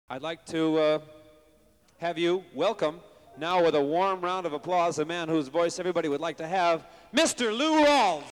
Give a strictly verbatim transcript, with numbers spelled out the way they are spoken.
I'd like to uh, have you welcome, now with a warm round of applause, a man whose voice everybody would like to have, Mister Lou Rawls.